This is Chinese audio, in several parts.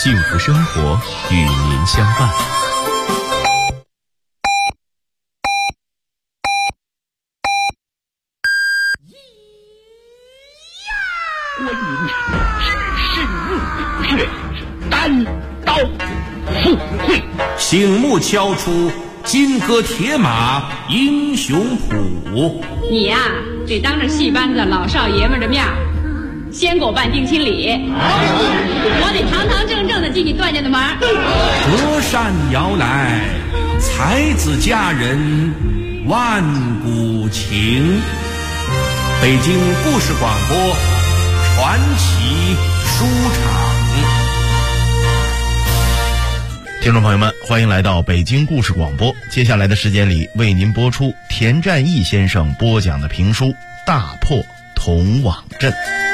幸福生活与您相伴。 观音只身入血，单刀赴会， 醒目敲出金戈铁马英雄谱。 你呀，得当着戏班子老少爷们的面先给我办定亲礼，我得堂堂正正的进你段家的门。 隔山遥来，才子佳人万古情。北京故事广播传奇书场。 听众朋友们，欢迎来到北京故事广播。接下来的时间里，为您播出田占义先生播讲的评书《大破铜网阵》。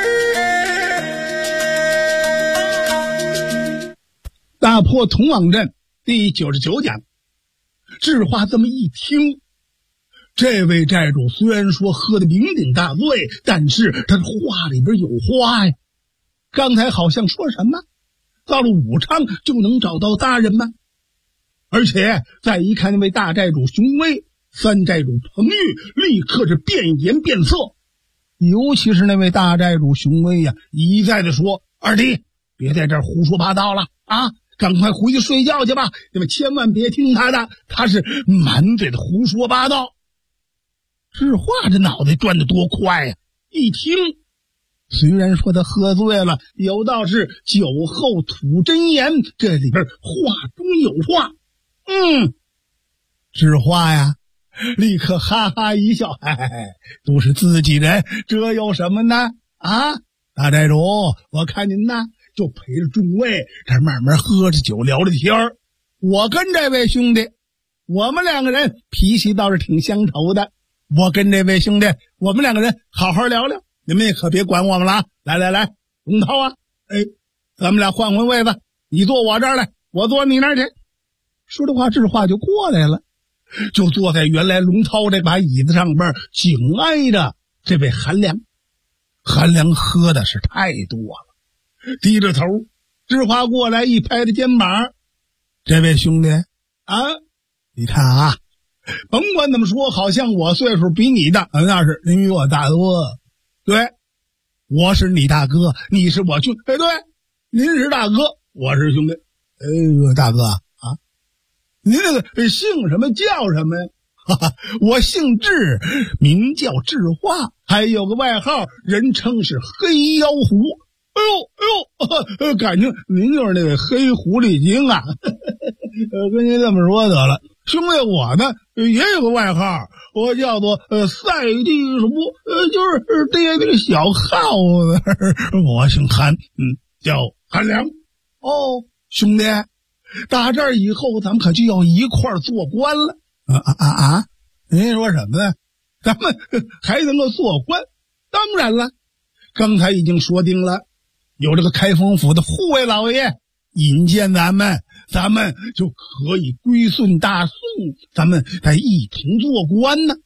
大破铜网阵第99讲。智化这么一听，这位寨主虽然说喝得酩酊大醉，但是他的话里边有话呀。刚才好像说什么到了武昌就能找到大人吗？而且再一看那位大寨主熊威，三寨主彭玉立刻是变颜变色，尤其是那位大寨主熊威呀，一再的说：二弟，别在这儿胡说八道了啊！赶快回去睡觉去吧，你们千万别听他的，他是满嘴的胡说八道。智化这脑袋转得多快呀！一听，虽然说他喝醉了，有道是酒后吐真言，这里边话中有话。智化呀，立刻哈哈一笑，都是自己人，这有什么呢？啊，大寨主，我看您呢就陪着众位这慢慢喝着酒聊着天儿。我跟这位兄弟，我们两个人脾气倒是挺相投的。我跟这位兄弟，我们两个人好好聊聊，你们也可别管我们了啊！来，龙涛啊，咱们俩换位子，你坐我这儿来，我坐你那儿去。说的话，智化就过来了，就坐在原来龙涛这把椅子上边，紧挨着这位韩良。韩良喝的是太多了，低着头，智化过来一拍他肩膀：这位兄弟啊，你看啊，甭管怎么说，好像我岁数比你大，那是您比我大多。对，我是你大哥，你是我兄弟。对，您是大哥，我是兄弟。大哥啊，您那个姓什么叫什么呀？我姓智，名叫智化，还有个外号，人称是黑妖狐。感情您就是那个黑狐狸精啊！跟您这么说得了，兄弟我呢也有个外号，我叫做赛地鼠，就是爹那个小耗子。我姓韩，叫韩良。哦，兄弟，打这儿以后咱们可就要一块儿做官了。您说什么呢？咱们还能够做官？当然了，刚才已经说定了，有这个开封府的护卫老爷引荐咱们就可以归顺大宋，咱们再一同做官呢。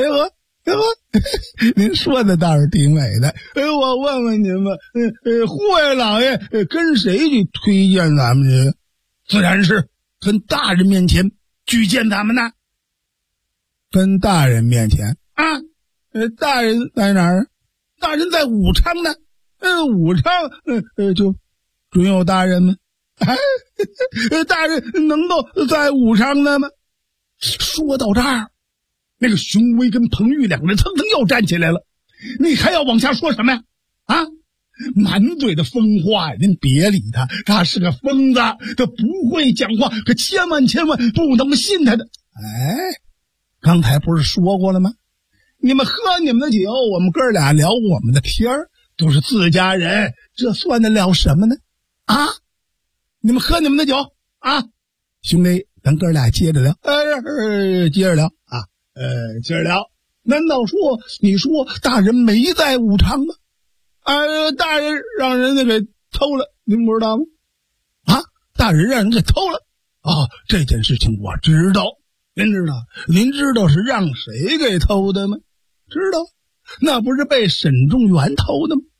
您说的倒是挺美的。我问问您们，护卫老爷跟谁去推荐咱们去？自然是跟大人面前举荐咱们呢。跟大人面前啊？大人在哪儿？大人在武昌呢。武昌就准有大人吗？大人能够在武昌呢吗？说到这儿，那个熊威跟彭玉两个人蹭蹭又站起来了。你还要往下说什么呀？啊，满嘴的疯话，您别理他，他是个疯子，他不会讲话，可千万不能信他的。刚才不是说过了吗？你们喝你们的酒，我们哥俩聊我们的天儿，都是自家人，这算得了什么呢？啊，你们喝你们的酒啊，兄弟，咱哥俩接着聊，接着聊啊，接着聊。难道说你说大人没在武昌吗？大人让人家给偷了，您不知道吗？啊，大人让人给偷了啊，这件事情我知道。您知道是让谁给偷的吗？知道，那不是被沈仲元偷的吗？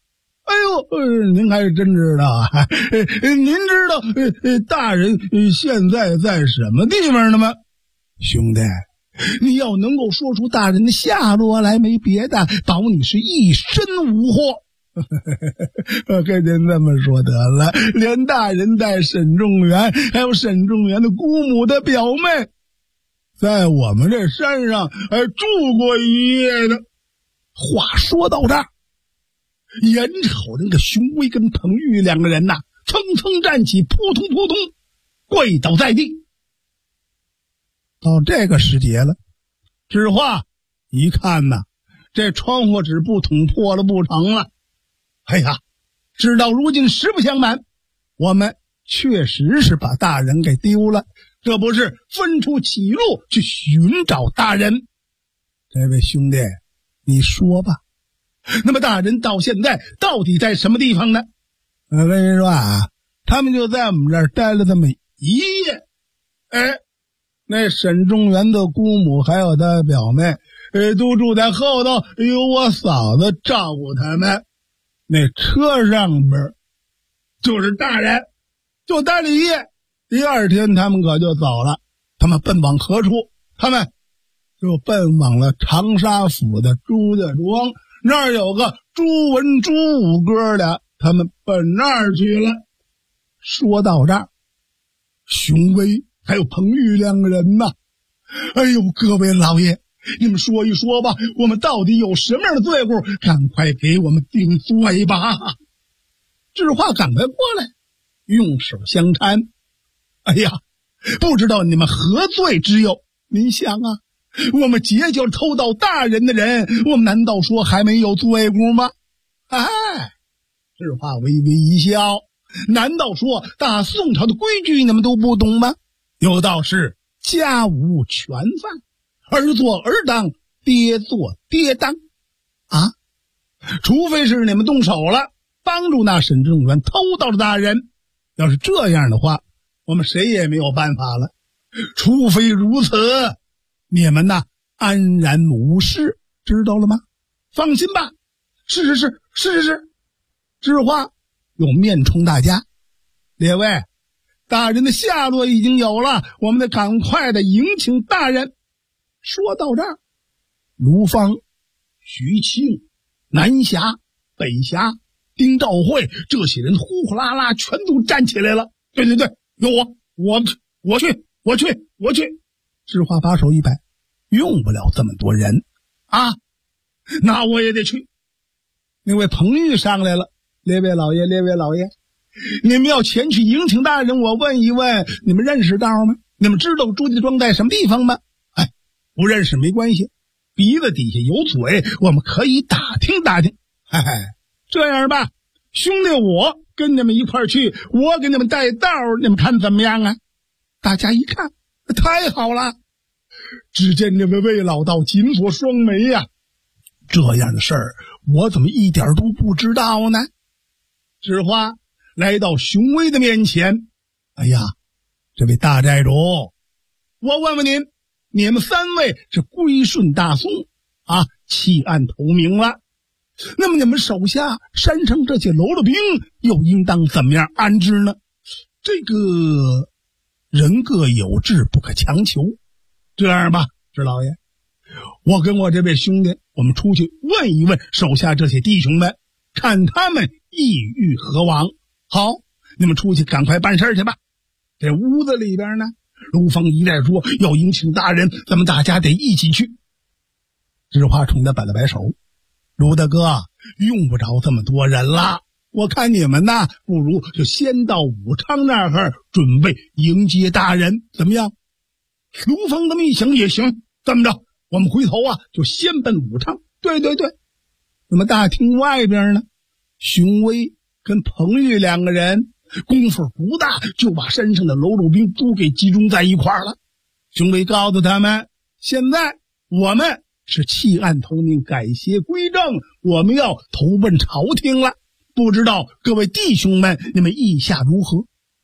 您还是真知道啊！您知道大人现在在什么地方呢吗？兄弟，你要能够说出大人的下落来，没别的，保你是一身无祸。我跟您这么说得了，连大人带沈仲元，还有沈仲元的姑母的表妹，在我们这山上还住过一夜呢。话说到这儿，眼瞅着那个熊威跟彭玉两个人呐，蹭蹭站起，扑通扑通跪倒在地。到这个时节了，纸花一看呐，这窗户纸不捅破了不成了。哎呀，事到如今实不相瞒，我们确实是把大人给丢了，这不是分出起路去寻找大人。这位兄弟，你说吧，那么大人到现在到底在什么地方呢？我跟你说啊，他们就在我们这儿待了这么一夜。那沈仲元的姑母还有他表妹，都住在后头，由我嫂子照顾他们。那车上边就是大人，就待了一夜。第二天他们可就走了。他们奔往何处？他们就奔往了长沙府的朱家庄，那儿有个朱文朱五哥俩，他们奔那儿去了。说到这儿，熊威还有彭玉两个人呐，哎呦，各位老爷，你们说一说吧，我们到底有什么样的罪过？赶快给我们定罪吧！智化赶快过来，用手相搀。哎呀，不知道你们何罪之有？您想啊，我们结交偷盗大人的人，我们难道说还没有罪过吗？智化微微一笑，难道说大宋朝的规矩你们都不懂吗？有道是家无全饭，儿做儿当，爹做爹当啊！除非是你们动手了，帮助那沈仲元偷盗的大人，要是这样的话，我们谁也没有办法了。除非如此，你们呐安然无事，知道了吗？放心吧，是。知话用面冲大家，列位，大人的下落已经有了，我们得赶快的迎请大人。说到这儿，卢芳、徐庆、南霞、北霞、丁兆会这些人呼呼啦啦全都站起来了。对，有我去。智化把手一摆，用不了这么多人啊，那我也得去。那位彭玉上来了，列位老爷，你们要前去迎请大人，我问一问，你们认识道吗？你们知道朱家庄在什么地方吗？不认识没关系，鼻子底下有嘴，我们可以打听打听。这样吧，兄弟，我跟你们一块儿去，我给你们带道，你们看怎么样啊？大家一看，太好了！只见这位魏老道紧锁双眉呀，这样的事儿我怎么一点都不知道呢？智花来到熊威的面前，哎呀，这位大寨主，我问问您，你们三位是归顺大宋啊，弃暗投明了，那么你们手下山上这些喽啰兵又应当怎么样安置呢？这个人各有志，不可强求。这样吧，智老爷，我跟我这位兄弟，我们出去问一问手下这些弟兄们，看他们意欲何往。好，你们出去赶快办事去吧。这屋子里边呢，卢芳一再说要迎请大人，咱们大家得一起去。智化冲他摆了摆手，卢大哥，用不着这么多人了，我看你们呢，不如就先到武昌那儿准备迎接大人，怎么样？卢芳这么一想也行，这么着，我们回头啊就先奔武昌。对，那么大厅外边呢，熊威跟彭玉两个人功夫不大，就把山上的喽啰兵都给集中在一块儿了。熊威告诉他们，现在我们是弃暗投明，改邪归正，我们要投奔朝廷了，不知道各位弟兄们你们意下如何？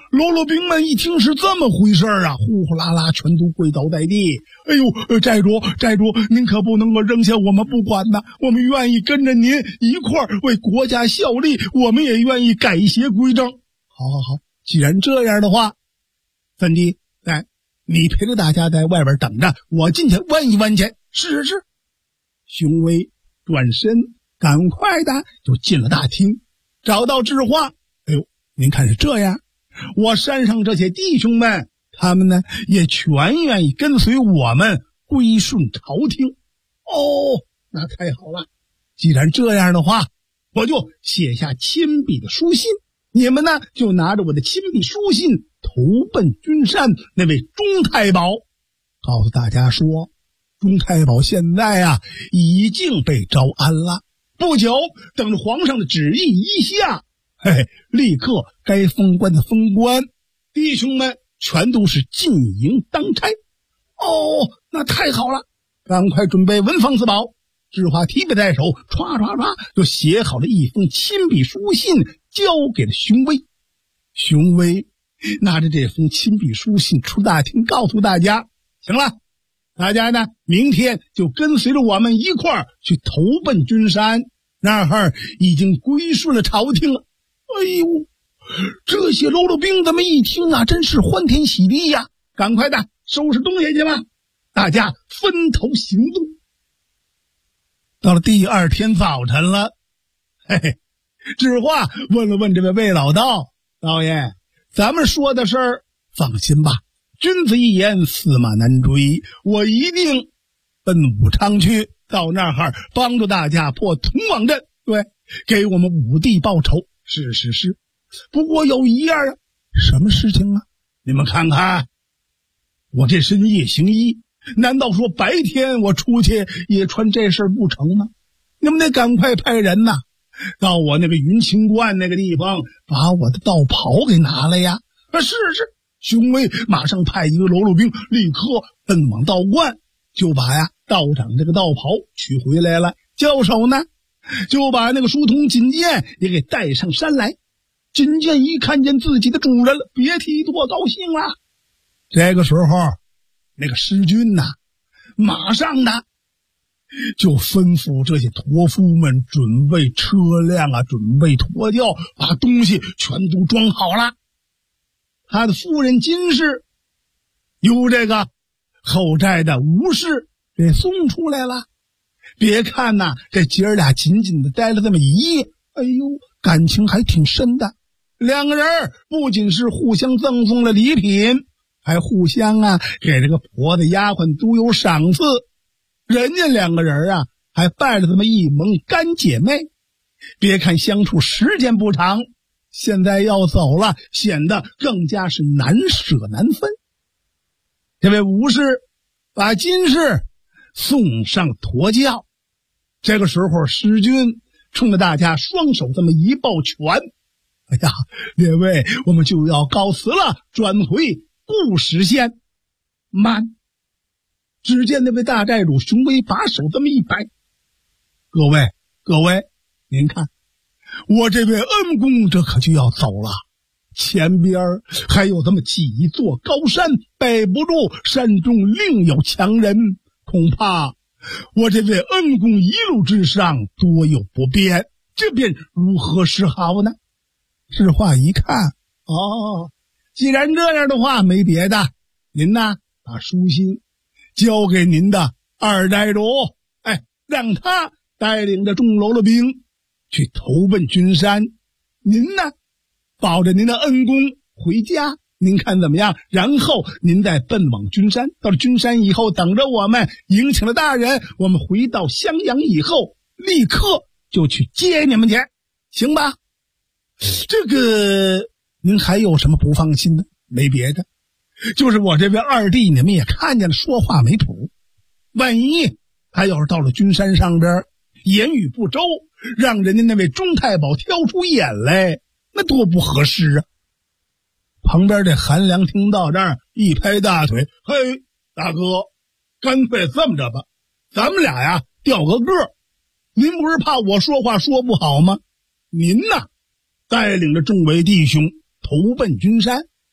喽啰兵们一听是这么回事啊，呼呼啦啦全都跪倒在地。哎呦，寨主，您可不能够扔下我们不管呐！我们愿意跟着您一块儿为国家效力，我们也愿意改邪归正。好，既然这样的话，怎地？哎，你陪着大家在外边等着，我进去问一问去。是。熊威转身赶快的就进了大厅，找到智化。哎呦，您看是这样，我山上这些弟兄们，他们呢也全愿意跟随我们归顺朝廷。哦，那太好了！既然这样的话，我就写下亲笔的书信，你们呢就拿着我的亲笔书信投奔君山那位钟太保，告诉大家说，钟太保现在啊已经被招安了，不久等着皇上的旨意一下，立刻该封官的封官，弟兄们全都是进营当差。哦，那太好了，赶快准备文房四宝。智化提笔在手，唰就写好了一封亲笔书信，交给了熊威。熊威拿着这封亲笔书信出大厅，告诉大家，行了，大家呢明天就跟随着我们一块儿去投奔君山，那儿已经归顺了朝廷了。哎呦，这些喽啰兵咱们一听啊，真是欢天喜地呀！赶快的收拾东西去吧，大家分头行动。到了第二天早晨了，智化问了问这位魏老道，道爷，咱们说的事儿放心吧，君子一言，驷马难追，我一定奔武昌去，到那儿帮助大家破铜王阵，对，给我们武帝报仇。是，不过有一样啊，什么事情啊？你们看看，我这身夜行衣，难道说白天我出去也穿这事不成吗？你们得赶快派人呐，到我那个云清观那个地方，把我的道袍给拿来呀！是，熊威马上派一个喽啰兵立刻奔往道观，就把道长这个道袍取回来了。教首呢，就把那个书童锦剑也给带上山来。锦剑一看见自己的主人了，别提多高兴了。这个时候，那个师君呐，马上的就吩咐这些驼夫们准备车辆啊，准备驮轿，把东西全都装好了。他的夫人金氏由这个后寨的吴氏给送出来了。别看呐，这姐儿俩紧紧的待了这么一夜，哎呦，感情还挺深的。两个人不仅是互相赠送了礼品，还互相给这个婆子丫鬟都有赏赐。人家两个人还拜了这么一盟干姐妹。别看相处时间不长，现在要走了，显得更加是难舍难分。这位吴氏把金氏送上驼轿，这个时候师君冲着大家双手这么一抱拳，哎呀，列位，我们就要告辞了，转回顾时县。慢！只见那位大寨主熊威把手这么一摆，各位，您看，我这位恩公这可就要走了，前边还有这么几座高山，背不住山中另有强人，恐怕我这位恩公一路之上多有不便，这便如何是好呢？智化一看，既然这样的话，没别的，您把书信交给您的二寨主，让他带领着众喽啰兵去投奔君山，您保着您的恩公回家，您看怎么样？然后您再奔往君山，到了君山以后，等着我们迎请了大人，我们回到襄阳以后，立刻就去接你们去，行吧？这个您还有什么不放心的？没别的，就是我这位二弟，你们也看见了，说话没谱，万一他要是到了君山上边言语不周，让人家那位钟太保挑出眼来，那多不合适啊！旁边这韩良听到这儿一拍大腿，嘿，大哥，干脆这么着吧，咱们俩调个个，您不是怕我说话说不好吗？您带领着众位弟兄投奔君山，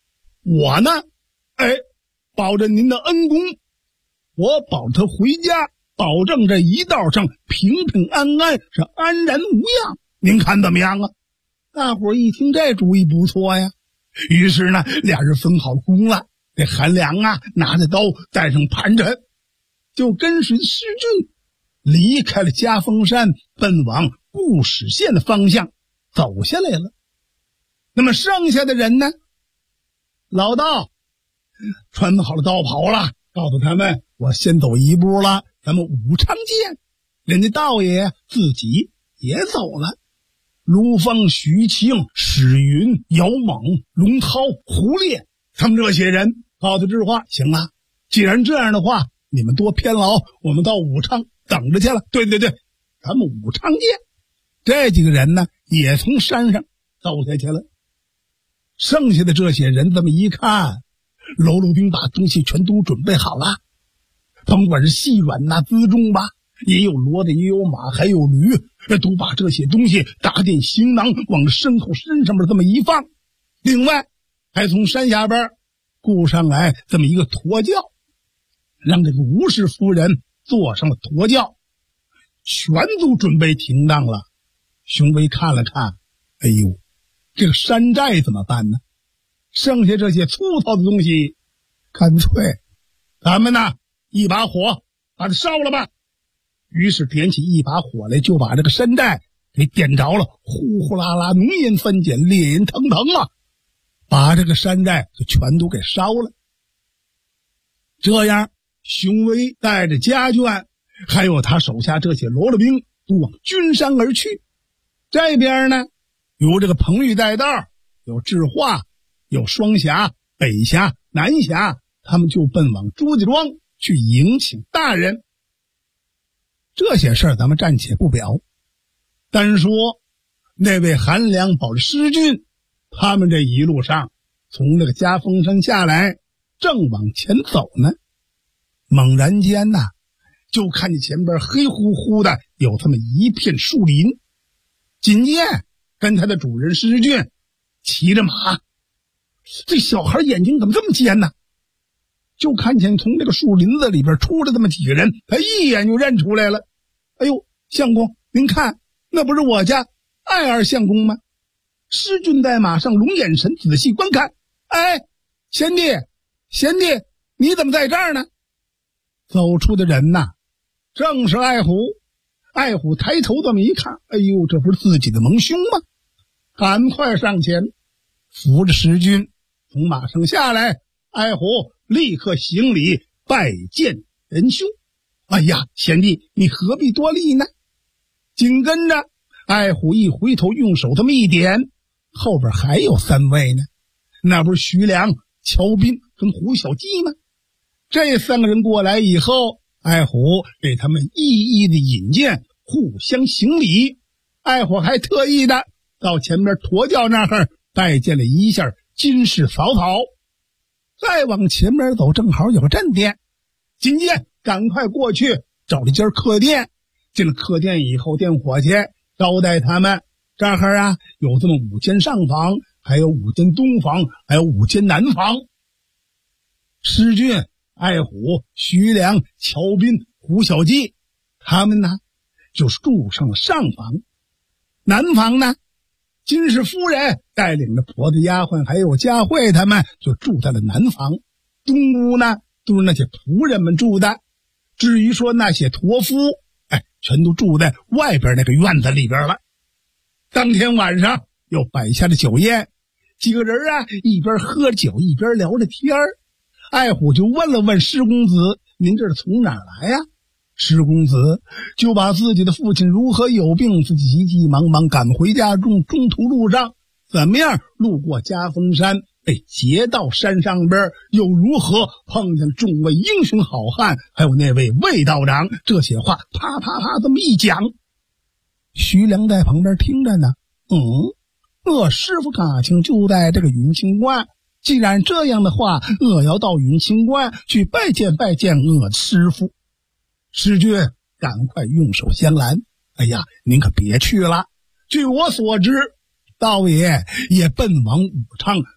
我呢，保着您的恩公，我保他回家，保证这一道上平平安安，是安然无恙。您看怎么样啊？大伙一听这主意不错呀，于是呢，俩人分好工了。这韩良啊，拿着刀，带上盘缠，就跟随施俊离开了嘉峰山，奔往固始县的方向走下来了。那么剩下的人呢？老道穿好了刀袍了，告诉他们我先走一步了，咱们武昌见。人家道爷自己也走了。卢芳、徐庆、史云、姚猛、龙涛、胡烈，他们这些人告诉智化，行了，既然这样的话，你们多偏劳，我们到武昌等着去了。对，咱们武昌见。这几个人呢，也从山上走下去了。剩下的这些人这么一看，喽啰兵把东西全都准备好了，甭管是细软辎重吧，也有骡子，也有马，还有驴，都把这些东西打点行囊往身后身上面这么一放。另外还从山下边雇上来这么一个驼轿，让这个吴氏夫人坐上了驼轿，全都准备停当了。熊威看了看，哎呦，这个山寨怎么办呢？剩下这些粗糙的东西，干脆咱们呢一把火把它烧了吧。于是点起一把火来，就把这个山寨给点着了，呼呼啦啦，浓烟翻卷，烈焰腾腾啊，把这个山寨就全都给烧了。这样熊威带着家眷还有他手下这些罗罗兵都往君山而去。这边呢，有这个彭玉带道，有智化，有双侠、北侠、南侠，他们就奔往朱家庄去迎请大人。这些事儿咱们暂且不表，单说那位韩良保着施俊，他们这一路上从那个嘉峰山下来，正往前走呢，猛然间呐，就看见前边黑乎乎的有这么一片树林。紧接跟他的主人施俊骑着马，这小孩眼睛怎么这么尖呢？就看见从这个树林子里边出了这么几个人，他一眼就认出来了。哎呦，相公，您看，那不是我家爱儿相公吗？施俊在马上龙眼神仔细观看，哎，贤弟，你怎么在这儿呢？走出的人呐，正是爱虎。爱虎抬头这么一看，哎呦，这不是自己的盟兄吗？赶快上前扶着施俊从马上下来。爱虎立刻行礼拜见仁兄。哎呀，贤弟，你何必多礼呢？紧跟着爱虎一回头，用手这么一点，后边还有3位呢，那不是徐良、乔斌跟胡小鸡吗？这3个人过来以后，爱虎给他们一一的引荐，互相行礼。爱虎还特意的到前面驼轿那儿拜见了一下金氏嫂嫂。再往前面走，正好有个正殿，紧接赶快过去找了间客店。进了客店以后，店伙计招待他们，这儿啊有这么5间上房，还有5间东房，还有5间南房。施俊、爱虎、徐良、乔斌、胡小鸡，他们呢就是住上了上房。南房呢，金氏夫人带领着婆子丫鬟还有佳慧他们就住在了南房。东屋呢都是那些仆人们住的，至于说那些驼夫，全都住在外边那个院子里边了。当天晚上又摆下了酒宴，几个人啊一边喝酒一边聊着天儿。爱虎就问了问施公子，您这是从哪儿来呀？施公子就把自己的父亲如何有病，自己急急忙忙赶回家中，中途路上怎么样路过嘉峰山，被劫到山上边，又如何碰见众位英雄好汉，还有那位魏道长，这些话啪啪啪这么一讲。徐良在旁边听着呢，我师傅感情就在这个云清观，既然这样的话，我要到云清观去拜见拜见我师傅。施俊赶快用手相拦，哎呀，您可别去了。据我所知，道爷也奔往武昌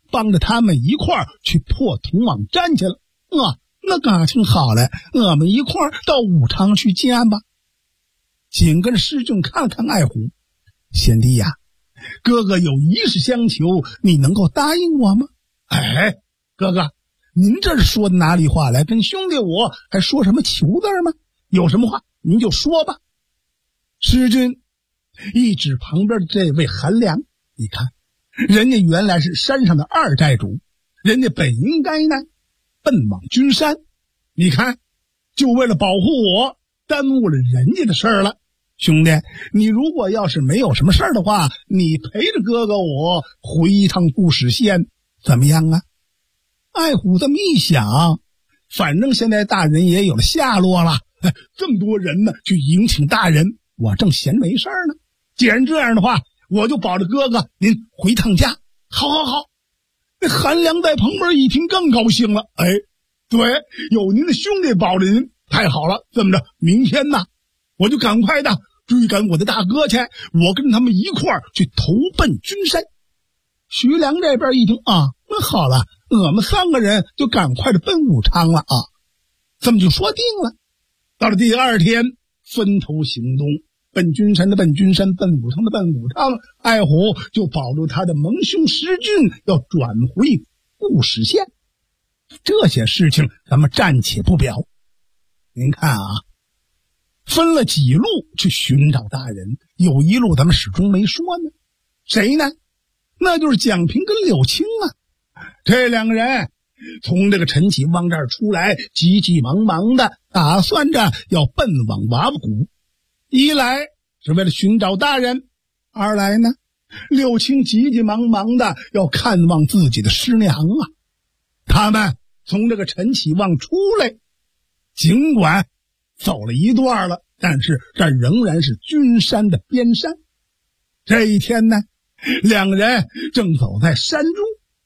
帮着他们一块儿去破铜网战去了。那感情好了，我们一块儿到武昌去见吧。紧跟着师俊看看爱虎，贤弟呀，哥哥有一事相求，你能够答应我吗？哎，哥哥，您这是说的哪里话来？跟兄弟我还说什么求字吗？有什么话您就说吧。师君一指旁边的这位韩良，你看人家原来是山上的二寨主，人家本应该呢奔往君山，你看就为了保护我耽误了人家的事儿了。兄弟，你如果要是没有什么事儿的话，你陪着哥哥我回一趟固始县怎么样啊？爱虎这么一想，反正现在大人也有了下落了，这么多人呢去迎请大人，我正闲没事儿呢。既然这样的话，我就保着哥哥您回趟家。好。那韩良在旁边一听更高兴了，哎，对，有您的兄弟保着您，太好了。这么着，明天呢我就赶快的追赶我的大哥去，我跟他们一块儿去投奔君山。徐良这边一听那好了，我们3个人就赶快的奔武昌了这么就说定了。到了第2天，分头行动，奔君山的奔君山，奔武昌的奔武昌。爱虎就保住他的盟兄石俊要转回固始县。这些事情咱们暂且不表。您看分了几路去寻找大人，有一路咱们始终没说呢。谁呢？那就是蒋平跟柳青这2个人从这个陈启旺这儿出来，急急忙忙的打算着要奔往娃娃谷。一来是为了寻找大人，二来呢，柳青急急忙忙的要看望自己的师娘他们从这个陈启旺出来，尽管走了一段了，但是这仍然是君山的边山。这一天呢，2个人正走在山中，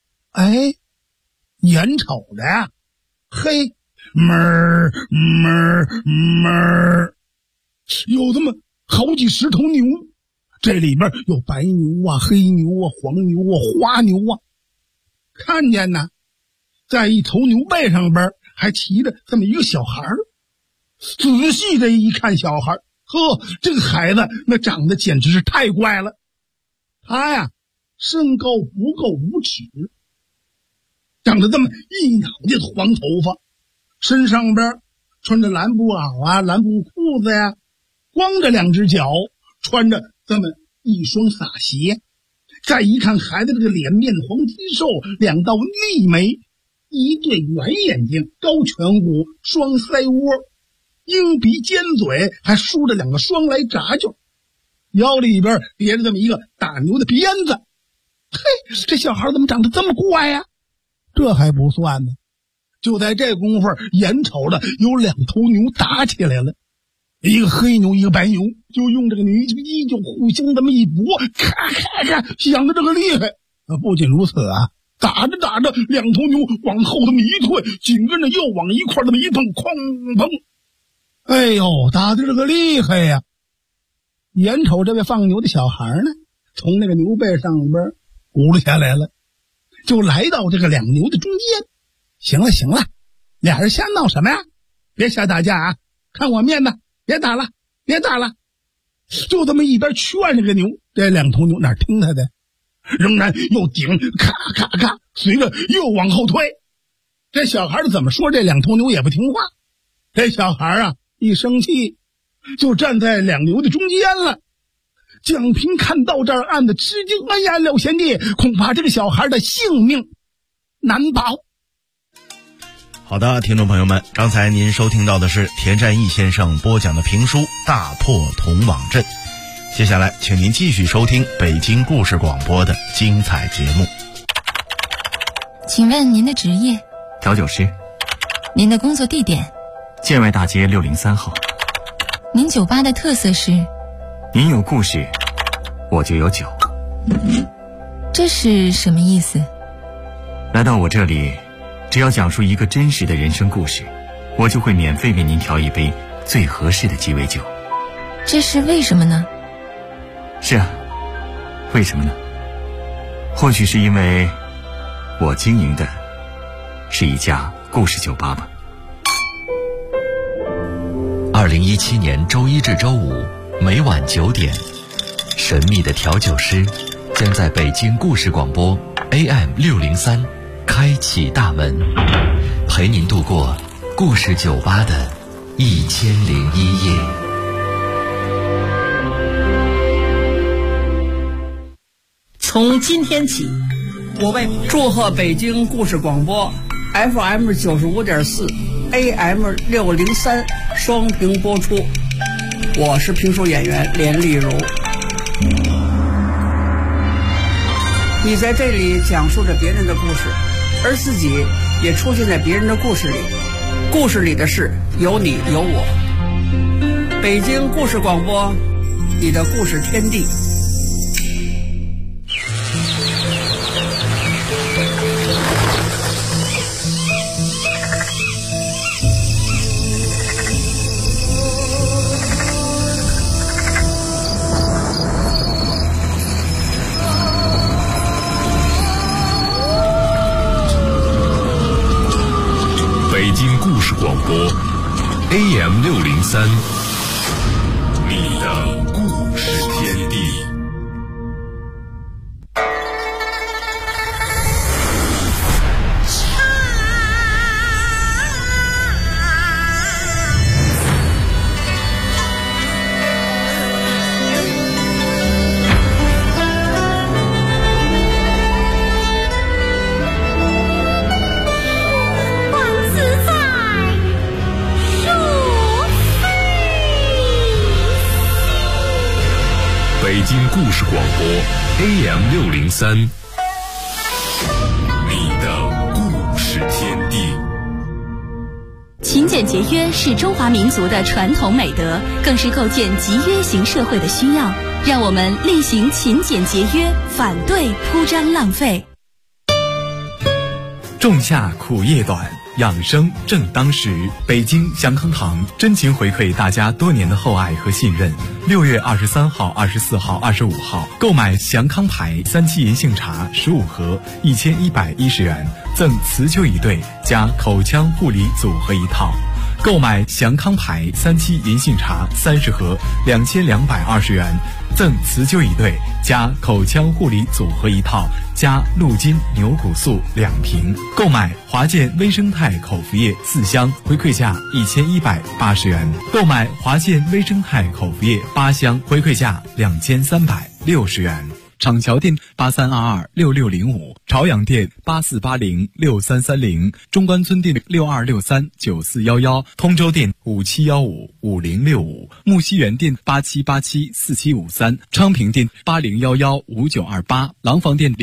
眼瞅着嘿，有这么好几10头牛，这里边有白牛黑牛黄牛花牛看见呢，在一头牛背上边还骑着这么一个小孩儿。仔细这一看，小孩，这个孩子那长得简直是太怪了。他身高不够5尺，长得这么一脑袋黄头发，身上边穿着蓝布袄蓝布裤子光着2只脚，穿着这么一双洒鞋。再一看孩子这个脸面黄肌瘦，2道利眉，一对圆眼睛，高颧骨，双腮窝，鹰鼻尖嘴，还梳着2个双来炸卷，腰里边别着这么一个打牛的鞭子。这小孩怎么长得这么怪呀？这还不算呢，就在这功夫，眼瞅着有2头牛打起来了，一个黑牛一个白牛，就用这个女衣就互相这么一搏，咔，响得这个厉害。不仅如此打着2头牛往后这么一退，紧跟着又往一块这么一碰，哐砰，哎呦，打的这个厉害呀！眼瞅这位放牛的小孩呢，从那个牛背上边轱辘下来了，就来到这个2牛的中间。行了，俩人瞎闹什么呀？别瞎打架看我面子，别打了。就这么一边劝这个牛，这2头牛哪听他的，仍然又顶，咔，随着又往后退。这小孩怎么说，这2头牛也不听话。这小孩一生气就站在2牛的中间了。蒋平看到这儿暗的吃惊，哎呀，柳贤弟，恐怕这个小孩的性命难保。 好的，听众朋友们，刚才您收听到的是田占义先生播讲的评书《大破铜网阵》。接下来请您继续收听北京故事广播的精彩节目。 请问您的职业？ 调酒师。 您的工作地点？ 建外大街603号。 您酒吧的特色是？ 您有故事，我就有酒。 这是什么意思？ 来到我这里，只要讲述一个真实的人生故事，我就会免费为您调一杯最合适的鸡尾酒。 这是为什么呢？ 是为什么呢？或许是因为我经营的是一家故事酒吧吧。 2017年周一至周五每晚9点，神秘的调酒师将在北京故事广播 AM603开启大门，陪您度过故事酒吧的1001夜。 从今天起，我为祝贺北京故事广播 FM95.4 AM603 双屏播出。我是评书演员连丽如。你在这里讲述着别人的故事，而自己也出现在别人的故事里。故事里的事有你有我。北京故事广播，你的故事天地。 北京故事广播 AM603，你的故事天地。北京故事广播 AM603，你的故事天地。 勤俭节约是中华民族的传统美德，更是构建集约型社会的需要。让我们力行勤俭节约，反对铺张浪费。 仲夏苦夜短，养生正当时。北京祥康堂真情回馈大家多年的厚爱和信任。6月23号、24号、25号，购买祥康牌3七银杏茶15盒，1110元，赠辞旧椅对加口腔护理组合一套。购买祥康牌3七银杏茶30盒，2220元，赠辞旧椅对加口腔护理组合一套，加鹿筋牛骨素2瓶。购买华健微生态口服液4箱，回馈价1180元。购买华健微生态口服液8箱，回馈价2360元。厂桥店83226605，朝阳店84806330，中关村店62639411，通州店57155065，木樨园店87874753，昌平店80115928，廊坊店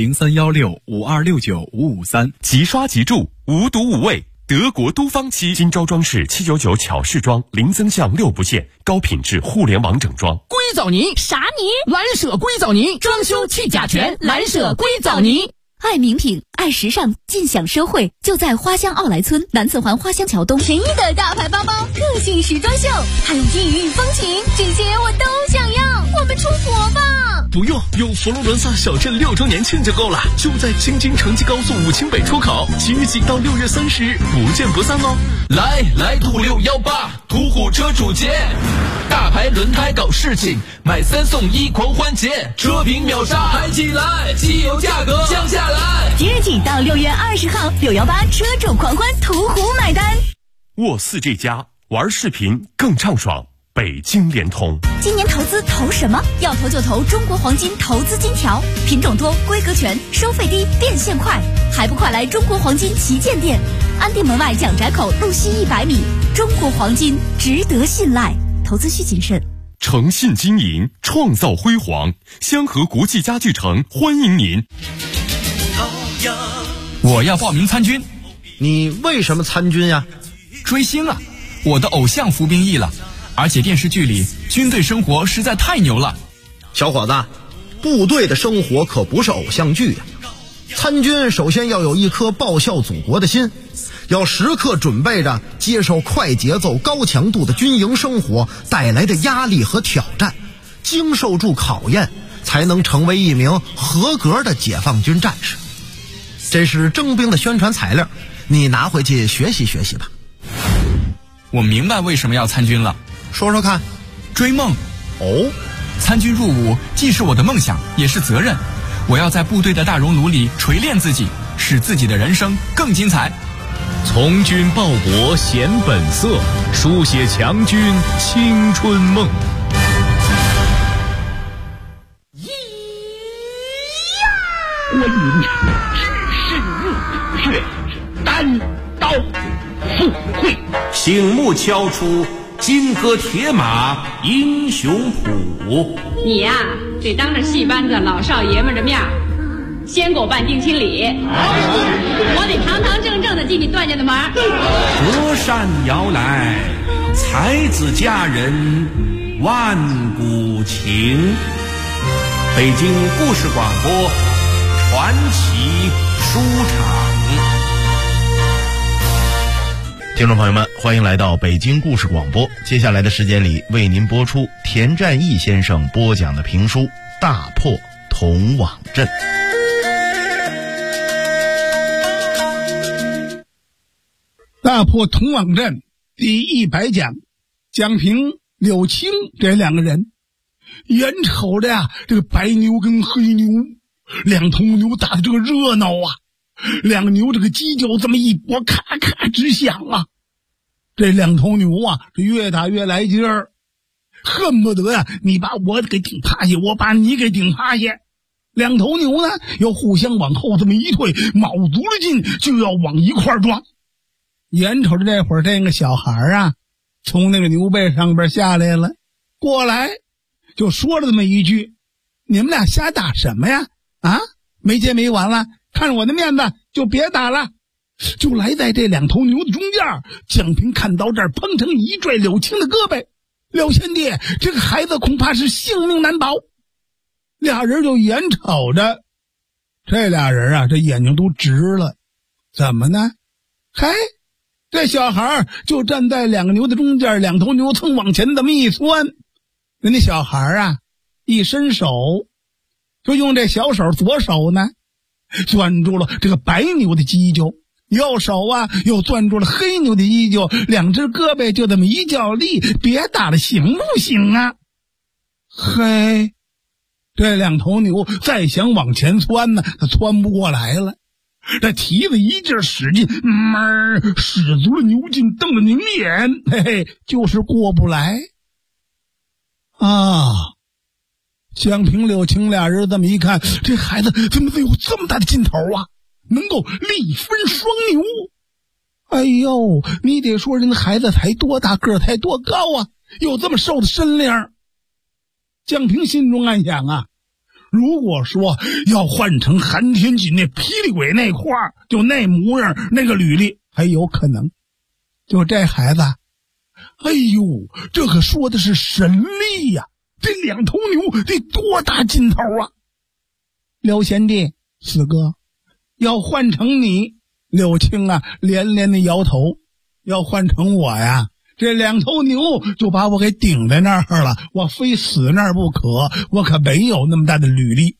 031652695553。 即刷即住，无毒无味。德国都方漆，金招装饰799巧饰装，零增项6不限，高品质互联网整装。 硅藻泥啥泥？蓝舍硅藻泥，装修去甲醛，蓝舍硅藻泥。 爱名品，爱时尚，尽享收惠，就在花乡奥莱村南侧环花乡桥东。 便宜的大牌包包，个性时装秀，还有异域风情，这些我都想要。我们出国吧！ 不用，有佛罗伦萨小镇6周年庆就够了，就在京津城际高速武清北出口，即日起到6月30日，不见不散哦！ 来途618，途虎车主节，大牌轮胎搞事情，买3送1狂欢节，车评秒杀，嗨起来，汽油价格降下来。 即日起到6月20号，618车主狂欢，途虎买单。 沃4这家玩视频更畅爽。北京联通， 今年投资投什么？要投就投中国黄金投资金条，品种多，规格全，收费低，变现快，还不快来中国黄金旗舰店？安定门外蒋宅口路西100米，中国黄金值得信赖，投资需谨慎。 诚信经营，创造辉煌，香河国际家具城欢迎您。 我要报名参军。 你为什么参军呀？ 追星啊，我的偶像服兵役了。而且电视剧里军队生活实在太牛了。 小伙子，部队的生活可不是偶像剧呀。参军首先要有一颗报效祖国的心，要时刻准备着接受快节奏高强度的军营生活带来的压力和挑战，经受住考验，才能成为一名合格的解放军战士。 这是征兵的宣传材料，你拿回去学习学习吧。 我明白为什么要参军了， 说说看。 追梦。 哦， 参军入伍既是我的梦想，也是责任。我要在部队的大熔炉里锤炼自己，使自己的人生更精彩。 从军报国显本色，书写强军青春梦。 我饮至肾入血，单刀赴会。 醒目敲出金戈铁马英雄谱。 你呀，得当着戏班子老少爷们的面先给我办定亲礼，我得堂堂正正的进你段家的门。 隔山遥来，才子佳人万古情。北京故事广播传奇书场。 听众朋友们，欢迎来到北京故事广播。接下来的时间里，为您播出田占义先生播讲的评书《大破铜网阵》。 大破铜网阵第100讲，讲评柳青这两个人。眼瞅着呀，这个白牛跟黑牛两头牛打的这个热闹啊，两个牛这个犄角这么一拨，咔咔直响啊。这两头牛啊，这越打越来劲儿，恨不得呀，你把我给顶趴下，我把你给顶趴下。两头牛呢，又互相往后这么一退，卯足了劲就要往一块儿撞。眼瞅着这会儿，这个小孩啊，从那个牛背上边下来了，过来就说了这么一句：“你们俩瞎打什么呀？啊，没完没完了，看着我的面子就别打了。”就来在这两头牛的中间，蒋平看到这儿，砰腾一拽柳青的胳膊：“柳贤弟，这个孩子恐怕是性命难保。”俩人就眼瞅着，这俩人啊，这眼睛都直了。怎么呢？嘿，这小孩就站在两个牛的中间，两头牛蹭往前这么一窜，人家小孩啊，一伸手，就用这小手左手呢，攥住了这个白牛的犄角，右手啊又攥住了黑牛的犄角，两只胳膊就这么一较力，别打了行不行啊？嘿，这两头牛再想往前窜呢，它窜不过来了。这蹄子一劲使劲，使足了牛劲，瞪了牛眼，嘿嘿，就是过不来啊。蒋平、柳青俩人这么一看，这孩子怎么得有这么大的劲头啊，能够力分双牛。哎呦，你得说人孩子才多大，个儿才多高啊，有这么瘦的身量。蒋平心中暗想啊，如果说要换成韩天锦那霹雳鬼那块儿，就那模样那个履历还有可能，就这孩子，哎呦，这可说的是神力呀，这两头牛得多大劲头啊！刘贤弟，四哥，要换成你，柳青啊连连的摇头，要换成我呀，这两头牛就把我给顶在那儿了，我非死那儿不可，我可没有那么大的履历。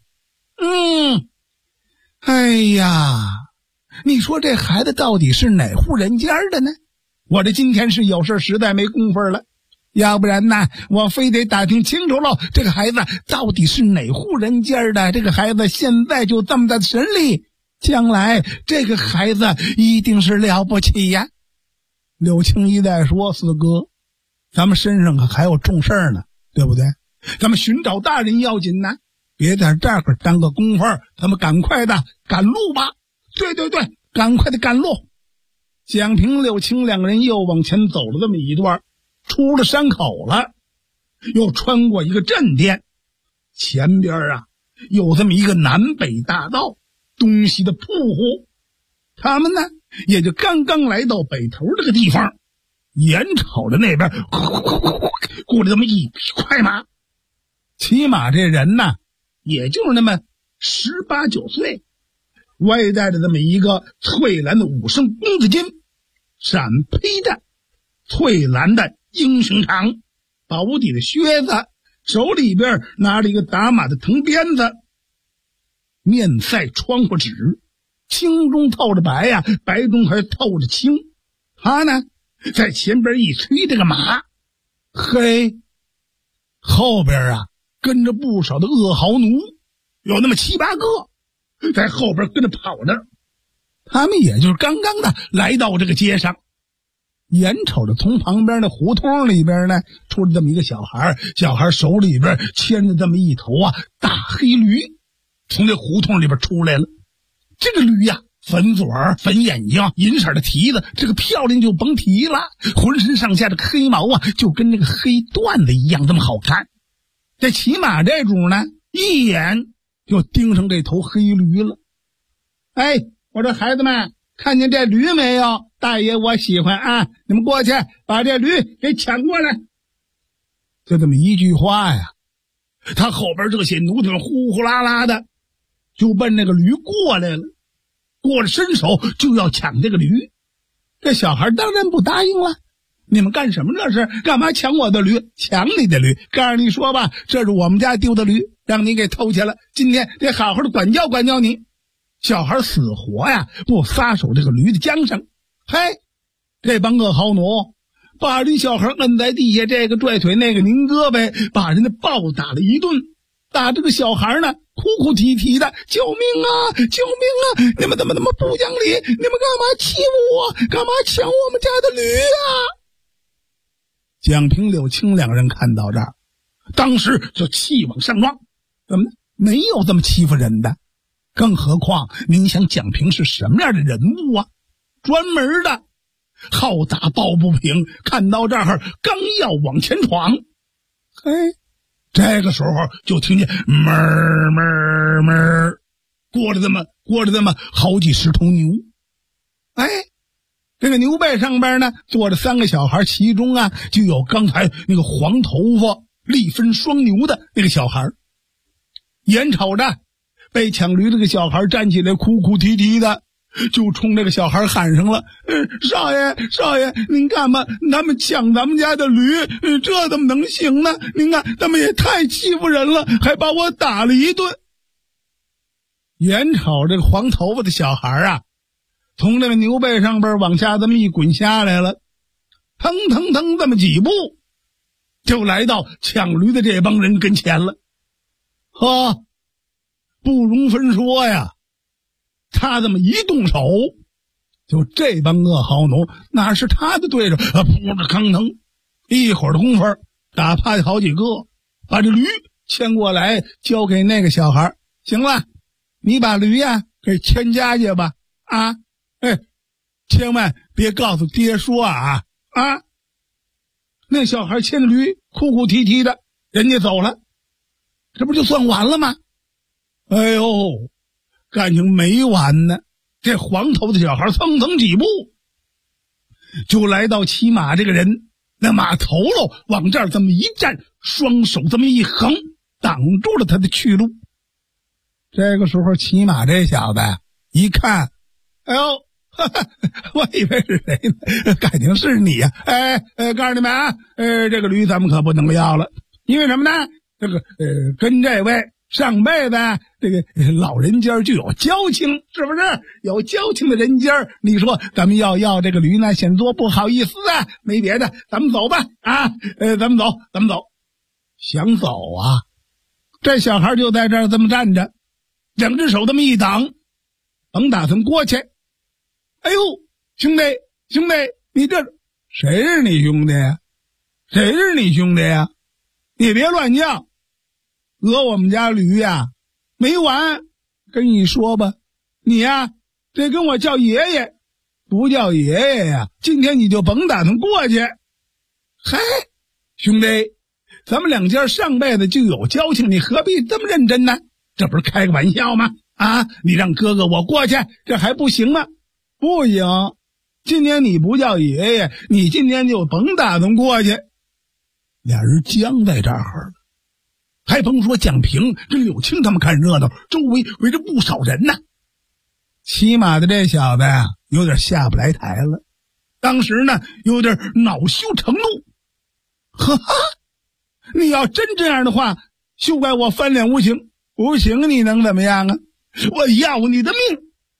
哎呀，你说这孩子到底是哪户人家的呢？我这今天是有事实在没工夫了，要不然呢，我非得打听清楚了，这个孩子到底是哪户人家的？这个孩子现在就这么大的神力，将来这个孩子一定是了不起呀。柳青一代说：“四哥，咱们身上可还有重事呢，对不对？咱们寻找大人要紧呢，别在这儿耽搁功夫，咱们赶快的赶路吧。”对对对，赶快的赶路。蒋平、柳青两个人又往前走了这么一段，出了山口了，又穿过一个镇店，前边啊有这么一个南北大道，东西的铺户。他们呢也就刚刚来到北头这个地方，眼瞅着那边过来这么一匹快马，骑马这人呢也就是那么18、19岁，外带着这么一个翠蓝的5升公子巾，闪披的翠蓝的英雄长，薄底的靴子，手里边拿着一个打马的藤鞭子，面赛窗户纸， 青中透着白呀，白中还透着青。他呢在前边一催这个马，嘿，后边啊跟着不少的恶豪奴，有那么7、8个在后边跟着跑着。他们也就是刚刚的来到这个街上，眼瞅着从旁边的胡同里边呢出了这么一个小孩，小孩手里边牵着这么一头大黑驴，从这胡同里边出来了。这个驴呀，粉嘴儿、粉眼睛、银色的蹄子，这个漂亮就甭提了，浑身上下的黑毛就跟那个黑缎子一样这么好看。这骑马这主呢，一眼就盯上这头黑驴了。哎，我说孩子们，看见这驴没有？大爷我喜欢啊，你们过去把这驴给抢过来。就这么一句话呀，他后边这些奴才们呼呼啦啦的就奔那个驴过来了，过了伸手就要抢这个驴。这小孩当然不答应了，你们干什么这是？干嘛抢我的驴？抢你的驴？告诉你说吧，这是我们家丢的驴，让你给偷去了，今天得好好的管教管教你。小孩死活呀不撒手这个驴的缰绳。嘿，这帮恶豪奴把这小孩摁在地下，这个拽腿那个拧胳膊，把人家暴打了一顿。打这个小孩呢哭哭啼啼的，救命啊救命啊，你们怎么不讲理，你们干嘛欺负我，干嘛抢我们家的驴啊。蒋平、柳青两人看到这儿，当时就气往上撞，怎么呢？没有这么欺负人的，更何况您想蒋平是什么样的人物啊？专门的好打抱不平，看到这儿刚要往前闯，嘿，这个时候就听见哞哞哞过了这么好几十头牛。哎，这个牛背上边呢坐着3个小孩，其中就有刚才那个黄头发力分双牛的那个小孩。眼瞅着被抢驴这个小孩站起来哭哭啼啼的，就冲那个小孩喊上了：少爷，您看吧，他们抢咱们家的驴，这怎么能行呢？您看他们也太欺负人了，还把我打了一顿。眼瞅这个黄头发的小孩从那个牛背上边往下这么一滚下来了，腾腾腾这么几步就来到抢驴的这帮人跟前了。不容分说呀，他这么一动手，就这帮恶豪奴哪是他的对手，扑着吭腾，一会儿的功夫打趴好几个，把这驴牵过来交给那个小孩。行了，你把驴给牵家去吧。千万别告诉爹说啊。那小孩牵着驴哭哭啼啼的，人家走了，这不就算完了吗？哎呦，感情没完呢。这黄头的小孩蹭蹭几步就来到骑马这个人那马头喽，往这儿这么一站，双手这么一横，挡住了他的去路。这个时候骑马这小子一看，哎呦，我以为是谁呢，感情是你呀。告诉你们这个驴咱们可不能要了，因为什么呢？这个跟这位上辈子这个老人家就有交情，是不是？有交情的人家，你说咱们要这个驴呢，显得多不好意思没别的，咱们走吧咱们走。想走这小孩就在这儿这么站着，两只手这么一挡，甭打算过去。哎呦，兄弟，你这谁是你兄弟呀？你别乱叫，讹我们家驴没完。跟你说吧，你得跟我叫爷爷，不叫爷爷今天你就甭打算过去。嗨，兄弟，咱们两家上辈子就有交情，你何必这么认真呢？这不是开个玩笑吗？你让哥哥我过去，这还不行吗？不行，今天你不叫爷爷，你今天就甭打算过去。俩人僵在这儿了，还甭说蒋平跟柳青他们看热闹，周围围着不少人呢。骑马的这小子有点下不来台了，当时呢有点恼羞成怒。你要真这样的话，休怪我翻脸无情。不行，你能怎么样我要你的命。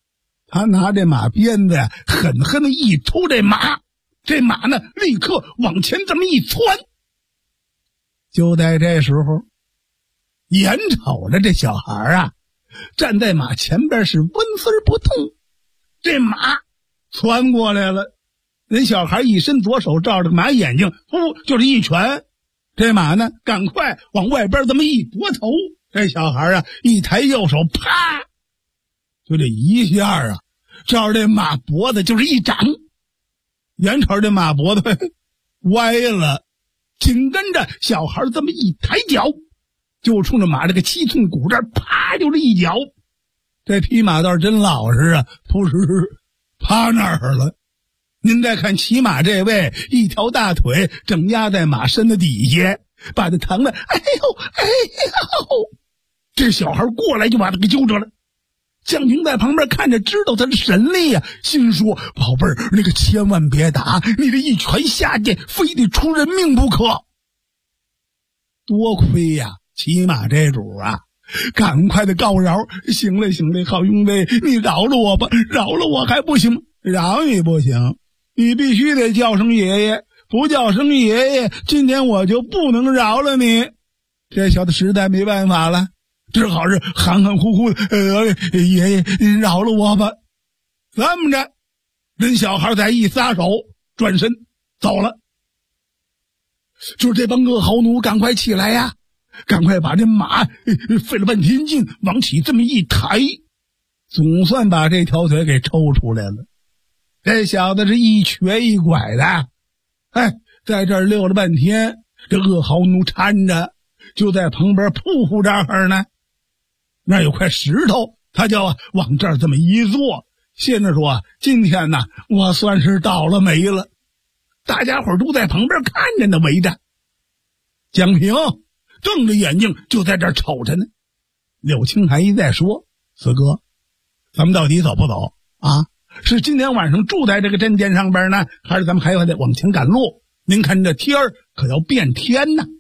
他拿这马鞭子呀，狠狠的一抽这马，这马呢立刻往前这么一窜。就在这时候，眼瞅着这小孩啊站在马前边是纹丝不动，这马窜过来了，人小孩一伸左手照着马眼睛，就是一拳，这马呢赶快往外边这么一拨头，这小孩啊一抬右手，啪，就这一下啊照着这马脖子就是一掌，眼瞅这马脖子歪了，紧跟着小孩这么一抬脚，就冲着马这个七寸骨这儿啪就是一脚。这匹马倒是真老实啊，扑哧趴那儿了。您再看骑马这位，一条大腿正压在马身的底下，把他疼的哎呦哎呦。这小孩过来就把他给揪着了。江平在旁边看着，知道他的神力呀，心说宝贝儿，那个千万别打，你这一拳下去非得出人命不可。多亏呀骑马这主啊赶快的告饶，行嘞行嘞，好兄弟，你饶了我吧，饶了我还不行？饶你不行，你必须得叫声爷爷，不叫声爷爷，今天我就不能饶了你。这小子实在没办法了，只好是含含糊糊的，爷爷您饶了我吧。这么着，人小孩才一撒手，转身走了。就这帮恶豪奴赶快起来呀，赶快把这马费了半天劲往起这么一抬，总算把这条腿给抽出来了。这小子是一瘸一拐的，在这儿溜了半天，这恶豪奴搀着，就在旁边铺铺这儿呢。那有块石头，他就往这儿这么一坐，现在说今天呢我算是倒了霉了。大家伙都在旁边看着呢，围着。蒋平瞪着眼睛就在这儿瞅着呢。柳青还一再说，四哥，咱们到底走不走啊？是今天晚上住在这个镇店上边呢，还是咱们还得往前赶路？您看这天儿可要变天呢。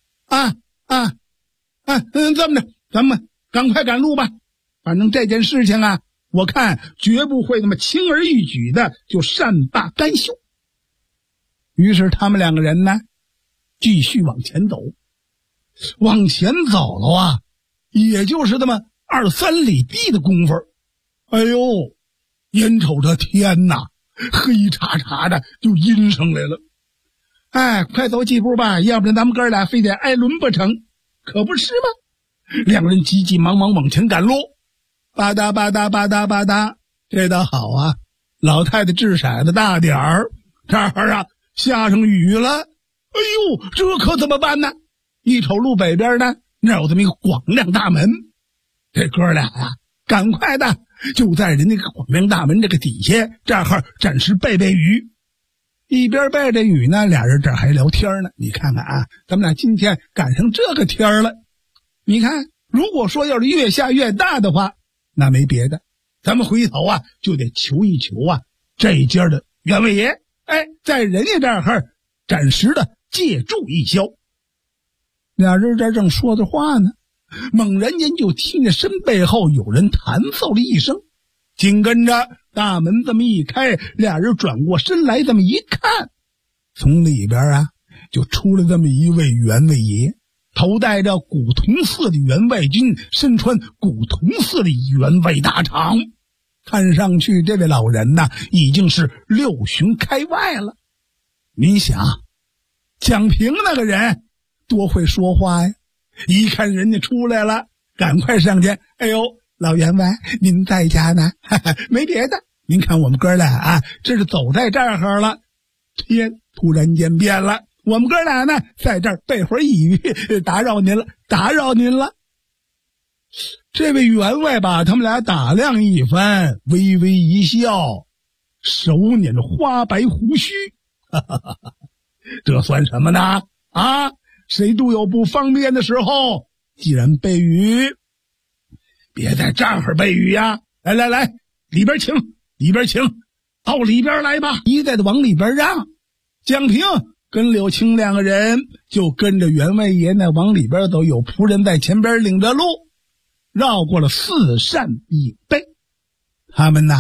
这么着，咱们赶快赶路吧。反正这件事情啊，我看绝不会那么轻而易举的就善罢甘休。于是他们两个人呢继续往前走。往前走了啊，也就是那么2-3里地的功夫。哎呦，眼瞅着天哪，黑叉叉的就阴上来了。快走几步吧，要不然咱们哥俩非得挨轮不成。可不是吗？两个人急急忙忙往前赶路，吧嗒吧嗒吧嗒吧嗒。这倒好啊，老太太掷骰子大点儿，这儿啊下上雨了。哎呦，这可怎么办呢？一瞅路北边呢，那有这么一个广亮大门。这哥俩呀，赶快的就在人那个广亮大门这个底下，这儿暂时备备雨。一边备着雨呢，俩人这还聊天呢。你看看啊，咱们俩今天赶上这个天了。你看，如果说要是越下越大的话，那没别的，咱们回头啊就得求一求啊这一家的员外爷，在人家这儿暂时的借住一宵。俩人这正说着话呢，猛然间就听见身背后有人弹奏了一声，紧跟着大门这么一开，俩人转过身来这么一看，从里边啊就出来这么一位员外爷，头戴着古铜色的员外巾，身穿古铜色的员外大氅。看上去这位老人呢已经是6旬开外了。您想，蒋平那个人多会说话呀，一看人家出来了，赶快上前，哎呦，老员外您在家呢？没别的，您看我们哥俩啊这是走在这儿了，天突然间变了，我们哥俩呢在这儿备会儿雨，打扰您了。这位员外把他们俩打量一番，微微一笑，手捻着花白胡须，这算什么呢？谁都有不方便的时候，既然备雨，别在这儿备雨呀！来，里边请，到里边来吧！一再的往里边让。蒋平跟柳青两个人就跟着员外爷呢往里边走，有仆人在前边领着路，绕过了4扇椅背。他们呢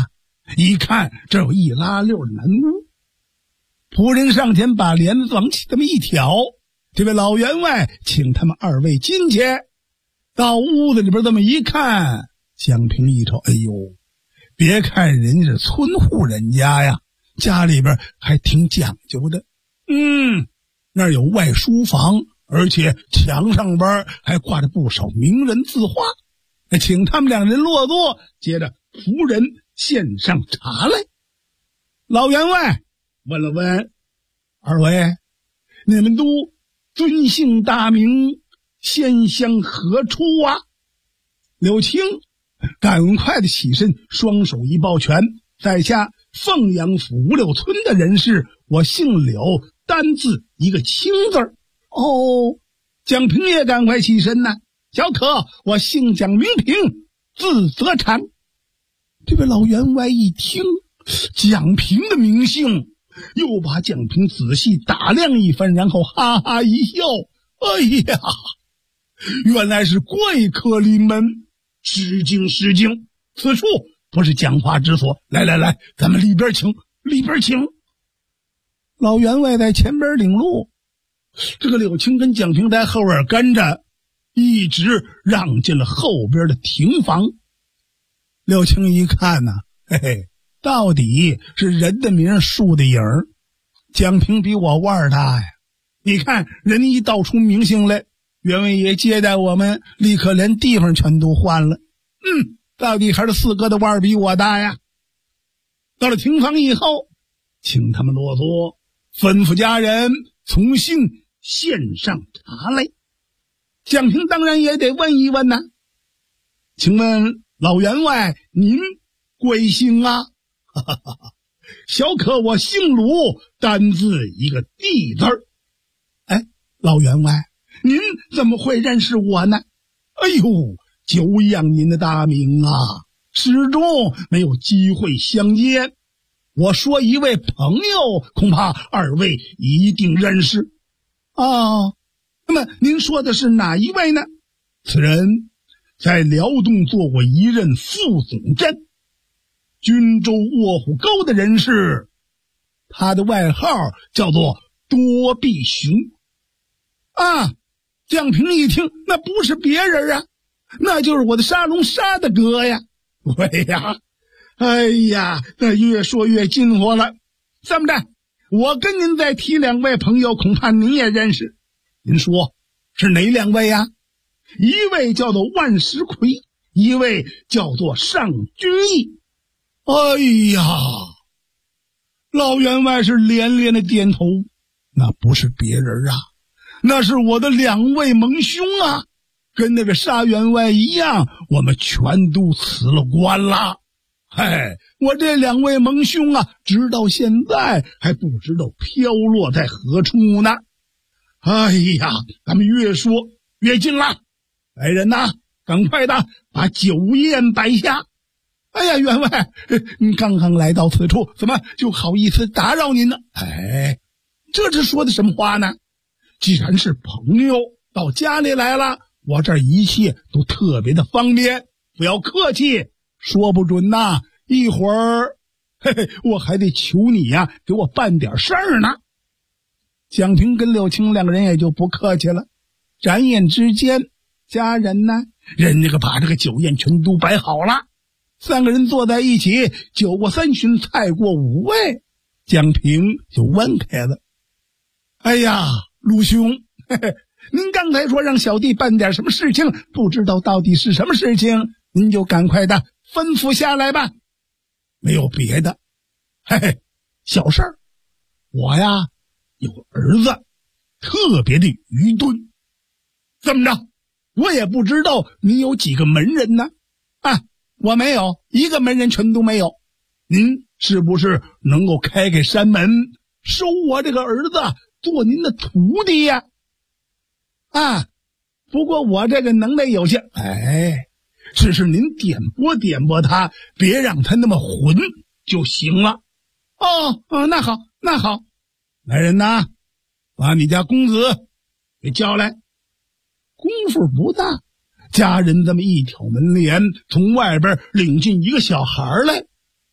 一看这有一拉溜的南屋，仆人上前把帘子往起这么一挑，这位老员外请他们二位进去。到屋子里边这么一看，蒋平一瞅，哎呦，别看人家是村户人家呀，家里边还挺讲究的。那儿有外书房，而且墙上边还挂着不少名人字画。请他们两人落座，接着仆人献上茶来。老员外问了问，二位，你们都尊姓大名，先乡何处啊？柳青赶快的起身，双手一抱拳，在下凤阳府五柳村的人士，我姓柳，单字一个青字儿。哦，蒋平也赶快起身呐，小可我姓蒋，名平，字泽禅。这位老员外一听蒋平的名姓，又把蒋平仔细打量一番，然后哈哈一笑，哎呀，原来是贵客临门，失敬失敬，此处不是讲话之所，来来来，咱们里边请，里边请。老员外在前边领路，这个柳青跟蒋平在后边跟着，一直让进了后边的亭房。柳青一看呢，嘿嘿，到底是人的名树的影儿，蒋平比我腕儿大呀。你看人一道出名姓来，员外爷接待我们，立刻连地方全都换了。到底还是四哥的腕儿比我大呀。到了亭房以后，请他们落座，吩咐家人从新献上茶来。蒋平当然也得问一问呐，请问老员外您贵姓啊？小可我姓鲁，单字一个地字儿。哎，老员外您怎么会认识我呢？哎呦，久仰您的大名啊，始终没有机会相见。我说一位朋友，恐怕二位一定认识啊。那么您说的是哪一位呢？此人在辽东做过一任副总镇，军州卧虎沟的人士，他的外号叫做多臂熊啊。蒋平一听，那不是别人啊，那就是我的沙龙沙大哥呀。喂呀，哎呀，那越说越近乎了。这么着，我跟您再提两位朋友，恐怕您也认识。您说是哪两位呀？一位叫做万石奎，一位叫做尚君义。哎呀，老员外是连连的点头，那不是别人啊，那是我的两位盟兄啊，跟那个沙员外一样，我们全都辞了官了。嘿，我这两位盟兄啊，直到现在还不知道飘落在何处呢。哎呀，咱们越说越近了，来人呐，赶快的把酒宴摆下。哎呀，员外，您刚刚来到此处，怎么就好意思打扰您呢？哎，这是说的什么话呢？既然是朋友到家里来了，我这儿一切都特别的方便，不要客气，说不准呐，一会儿嘿嘿，我还得求你呀，给我办点事儿呢。蒋平跟柳青两个人也就不客气了，转眼之间，家人呢，人家可把这个酒宴全都摆好了。三个人坐在一起，酒过三巡，菜过五味，蒋平就问开了。哎呀，陆兄，嘿嘿，您刚才说让小弟办点什么事情，不知道到底是什么事情，您就赶快的吩咐下来吧。没有别的，嘿嘿，小事儿。我呀，有个儿子，特别的愚钝。怎么着？我也不知道你有几个门人呢？啊，我没有，一个门人全都没有。您是不是能够开开山门，收我这个儿子做您的徒弟呀？啊，不过我这个能耐有限，哎，只是您点拨点拨他，别让他那么混就行了。哦，那好，那好。来人呐，把你家公子给叫来。功夫不大，家人这么一挑门帘，从外边领进一个小孩来。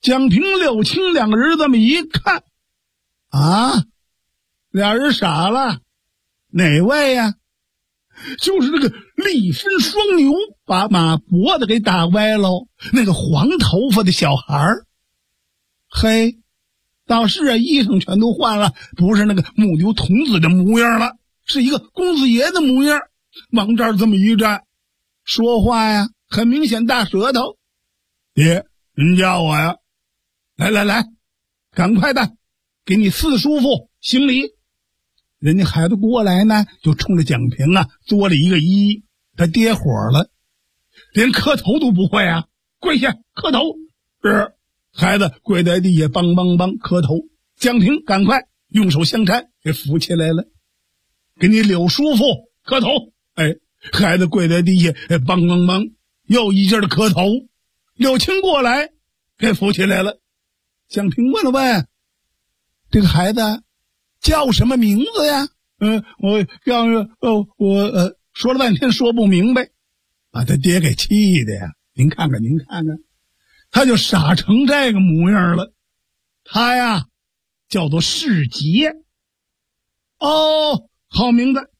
蒋平、柳青两个人这么一看，啊，俩人傻了，哪位呀？就是那个力分双牛把马脖子给打歪喽，那个黄头发的小孩儿。嘿，倒是啊，衣裳全都换了，不是那个木牛童子的模样了，是一个公子爷的模样。往这儿这么一站，说话呀，很明显大舌头。爹，您叫我呀？来，赶快的，给你四叔父行礼。人家孩子过来呢，就冲着蒋平啊作了一个揖，他爹火了，连磕头都不会啊，跪下磕头。是，孩子跪在地下，梆磕头。蒋平赶快用手相搀，给扶起来了。给你柳叔父磕头。哎，孩子跪在地下，梆又一劲的磕头。柳青过来，给扶起来了。蒋平问了问，这个孩子叫什么名字呀？我叫我说了半天说不明白，把他爹给气的呀！您看看，他就傻成这个模样了。他呀，叫做世杰。哦，好名字。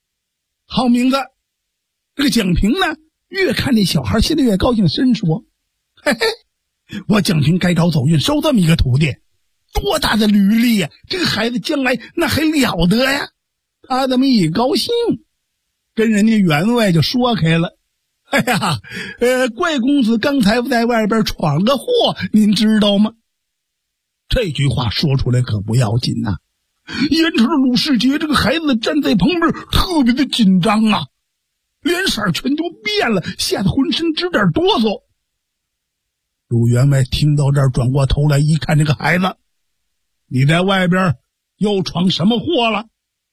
这个蒋平呢，越看这小孩心里越高兴，深说：“嘿嘿，我蒋平该找走运，收这么一个徒弟。多大的履历呀！这个孩子将来那还了得呀！”他这么一高兴，跟人家员外就说开了：“哎呀，贵公子刚才在外边闯了个祸，您知道吗？”这句话说出来可不要紧呐。眼瞅着鲁世杰这个孩子站在旁边，特别的紧张啊，脸色全都变了，吓得浑身直点哆嗦。鲁员外听到这儿，转过头来一看这个孩子：“你在外边又闯什么祸了？”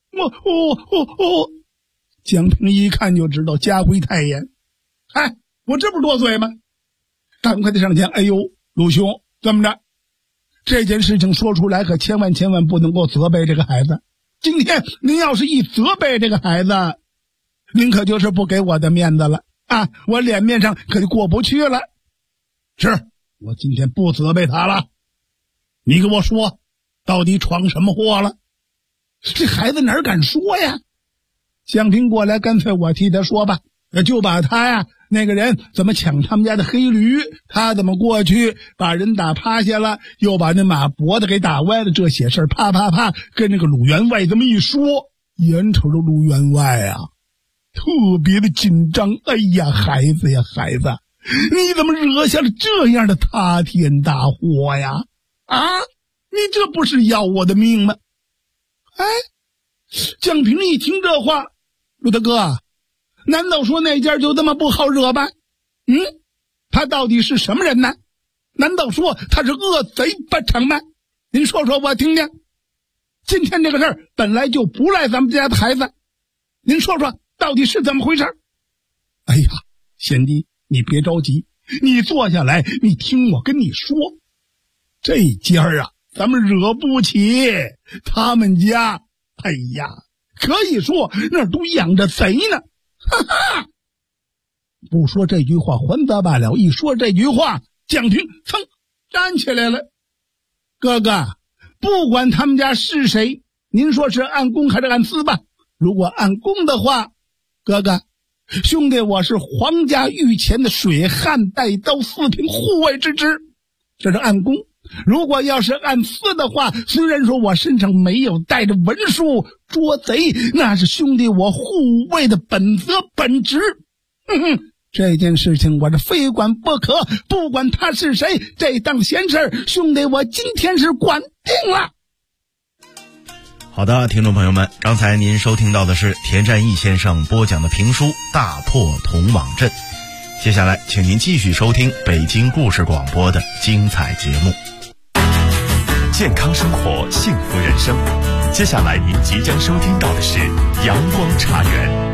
蒋平一看就知道家规太严。哎，我这不是多嘴吗？赶快的上前，哎呦，鲁兄，怎么着？这件事情说出来可千万不能够责备这个孩子。今天您要是一责备这个孩子，您可就是不给我的面子了啊！我脸面上可就过不去了。是，我今天不责备他了。你给我说，到底闯什么祸了？这孩子哪敢说呀？蒋平过来，干脆我替他说吧，就把他呀那个人怎么抢他们家的黑驴，他怎么过去把人打趴下了，又把那马脖子给打歪了，这些事儿啪跟那个鲁员外这么一说。眼瞅着鲁员外啊特别的紧张。哎呀，孩子，你怎么惹下了这样的塌天大祸呀？啊，你这不是要我的命吗？哎，蒋平一听这话，鲁大哥，难道说那家就这么不好惹吧？他到底是什么人呢？难道说他是恶贼不成吗？您说说我听听。今天这个事儿本来就不赖咱们家的孩子，您说说到底是怎么回事？哎呀，贤弟，你别着急，你坐下来，你听我跟你说。这家啊，咱们惹不起，他们家，哎呀，可以说那都养着贼呢。哈哈，不说这句话还则罢了，一说这句话，蒋平噌站起来了。哥哥，不管他们家是谁，您说是按公还是按私吧？如果按公的话，哥哥，兄弟我是皇家御前的水旱带刀四品护卫之职，这是按公。如果要是按私的话，虽然说我身上没有带着文书，捉贼那是兄弟我护卫的本责本职。这件事情我是非管不可，不管他是谁，这档闲事兄弟我今天是管定了。 好的，听众朋友们，刚才您收听到的是田占义先生播讲的评书《大破铜网阵》，接下来请您继续收听北京故事广播的精彩节目。 健康生活，幸福人生。接下来您即将收听到的是阳光茶园。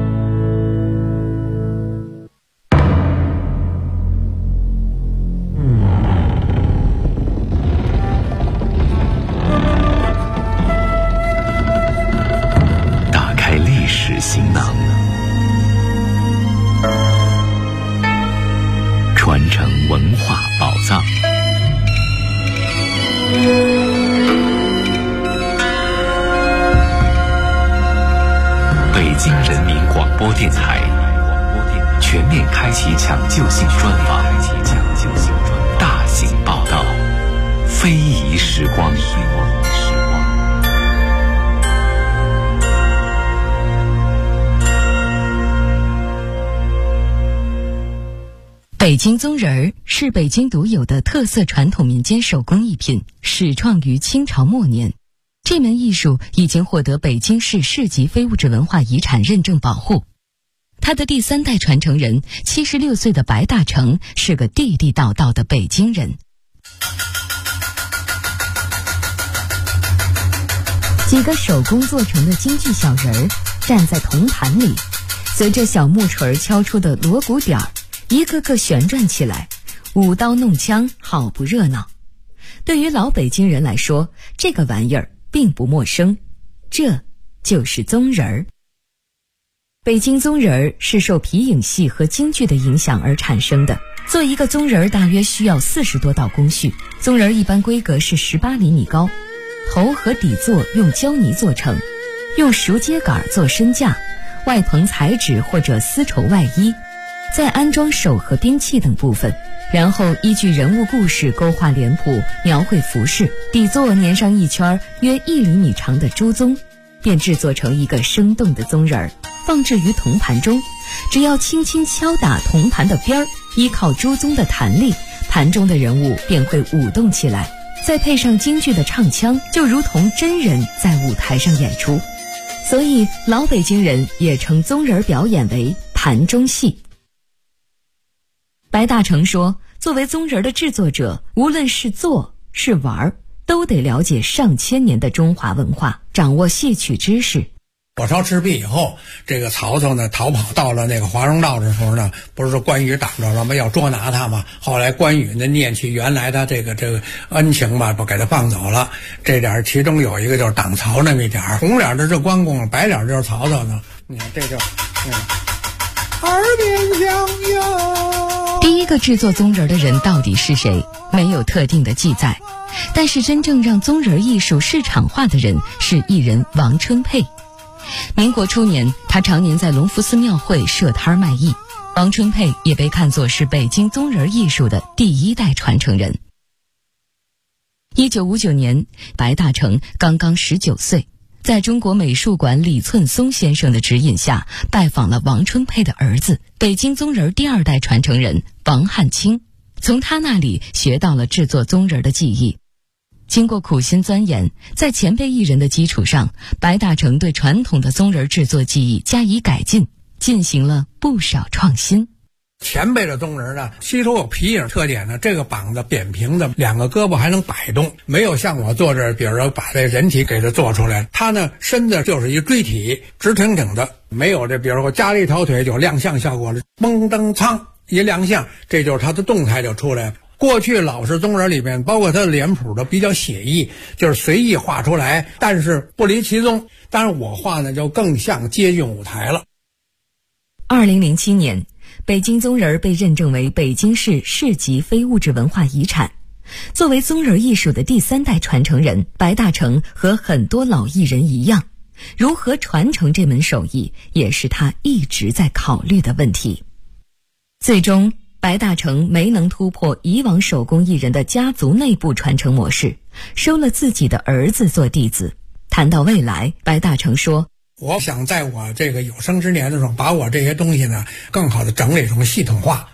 打开历史行囊，传承文化宝藏， 电台，全面开启抢救性专访，大型报道，非遗时光。 北京宗人儿是北京独有的特色传统民间手工艺品，始创于清朝末年。这门艺术已经获得北京市市级非物质文化遗产认证保护。他的第3代传承人76岁的白大成是个地地道道的北京人。几个手工做成的京剧小人儿站在铜盘里，随着小木锤敲出的锣鼓点儿，一个个旋转起来，舞刀弄枪，好不热闹。对于老北京人来说，这个玩意儿并不陌生，这就是宗人儿。北京宗人儿是受皮影戏和京剧的影响而产生的。做一个宗人儿大约需要40多道工序。宗人儿一般规格是18厘米高，头和底座用胶泥做成，用熟秸秆做身架，外棚彩纸或者丝绸外衣，再安装手和兵器等部分，然后依据人物故事勾画脸谱，描绘服饰，底座粘上一圈约1厘米长的猪鬃，便制作成一个生动的宗人儿，放置于铜盘中。只要轻轻敲打铜盘的边儿，依靠猪鬃的弹力，盘中的人物便会舞动起来，再配上京剧的唱腔，就如同真人在舞台上演出。所以老北京人也称宗人表演为盘中戏。白大成说，作为宗人的制作者，无论是做是玩，都得了解上千年的中华文化，掌握戏曲知识。 火烧赤壁以后，这个曹操呢逃跑到了那个华容道的时候呢，不是说关羽挡着了吗？要捉拿他嘛。后来关羽呢念起原来的这个恩情吧，不给他放走了。这点其中有一个就是挡曹那么一点，红脸的是关公，白脸就是曹操呢。你看这就耳边响哟。 第一个制作宗人的人到底是谁？没有特定的记载。但是真正让宗人艺术市场化的人是艺人王春佩。民国初年，他常年在隆福寺庙会设摊卖艺。王春佩也被看作是北京宗人艺术的第1代传承人。1959年，白大成刚刚19岁，在中国美术馆李寸松先生的指引下，拜访了王春佩的儿子，北京宗人第2代传承人王汉卿，从他那里学到了制作宗人的技艺。经过苦心钻研，在前辈艺人的基础上，白大成对传统的宗人制作技艺加以改进，进行了不少创新。 前辈的宗人呢，吸收有皮影特点呢，这个膀子扁平的，2个胳膊还能摆动，没有像我坐这儿，比如说把这人体给它做出来，他呢身子就是一锥体，直挺挺的，没有这比如说加了一条腿就亮相效果了，嘣噔噌一亮相，这就是他的动态就出来了。过去老式宗人里面，包括他的脸谱都比较写意，就是随意画出来，但是不离其宗。当然我画呢就更像接近舞台了。 2007年，北京宗人被认证为北京市市级非物质文化遗产。作为宗人艺术的第3代传承人，白大成和很多老艺人一样，如何传承这门手艺，也是他一直在考虑的问题。最终白大成没能突破以往手工艺人的家族内部传承模式，收了自己的儿子做弟子。谈到未来，白大成说， 我想在我这个有生之年的时候，把我这些东西呢更好的整理成系统化，